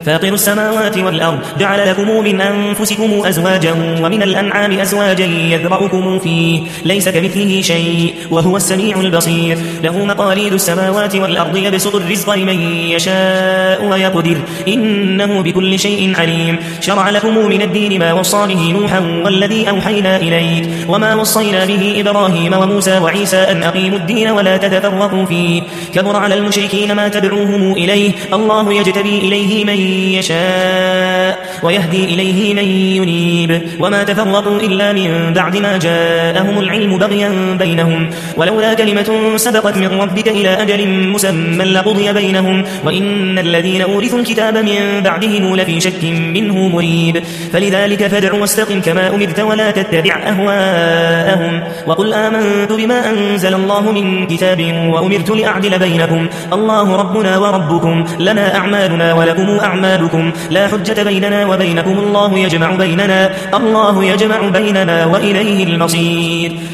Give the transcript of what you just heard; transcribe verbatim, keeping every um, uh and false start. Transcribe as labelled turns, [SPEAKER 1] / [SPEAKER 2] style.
[SPEAKER 1] فاطر السماوات والأرض جعل لكم من أنفسكم أزواجا ومن الأنعام أزواجا يذرأكم فيه ليس كمثله شيء وهو السميع البصير له مقاليد السماوات والأرض يبسط الرزق لمن يشاء ويقدر إنه بكل شيء عليم شرع لكم من الدين ما وصى به نوحا والذي أوحينا إليك وما وصينا به إبراهيم وموسى وعيسى أن أقيموا الدين ولا تتفرقوا فيه كبر على المشركين ما تدعوهم إليه الله يجتبي إليه من يشاء ويهدي إليه من ينيب وما تفرقوا إلا من بعد ما جاءهم العلم بغيا بينهم ولولا كلمة سبقت من ربك إلى أجل مسمى لقضي بينهم وإن الذين أورثوا الكتاب من بعدهم لفي شك منه مريب فلذلك فادع واستقم كما أمرت ولا تتبع أهواءهم وقل آمنت بما أنزل الله من كتاب وأمرت لأعدل بينكم الله ربنا وربكم لنا أعمالنا ولكم أعمالكم لا حجة بيننا وبينكم الله يجمع بيننا الله يجمع بيننا وإليه المصير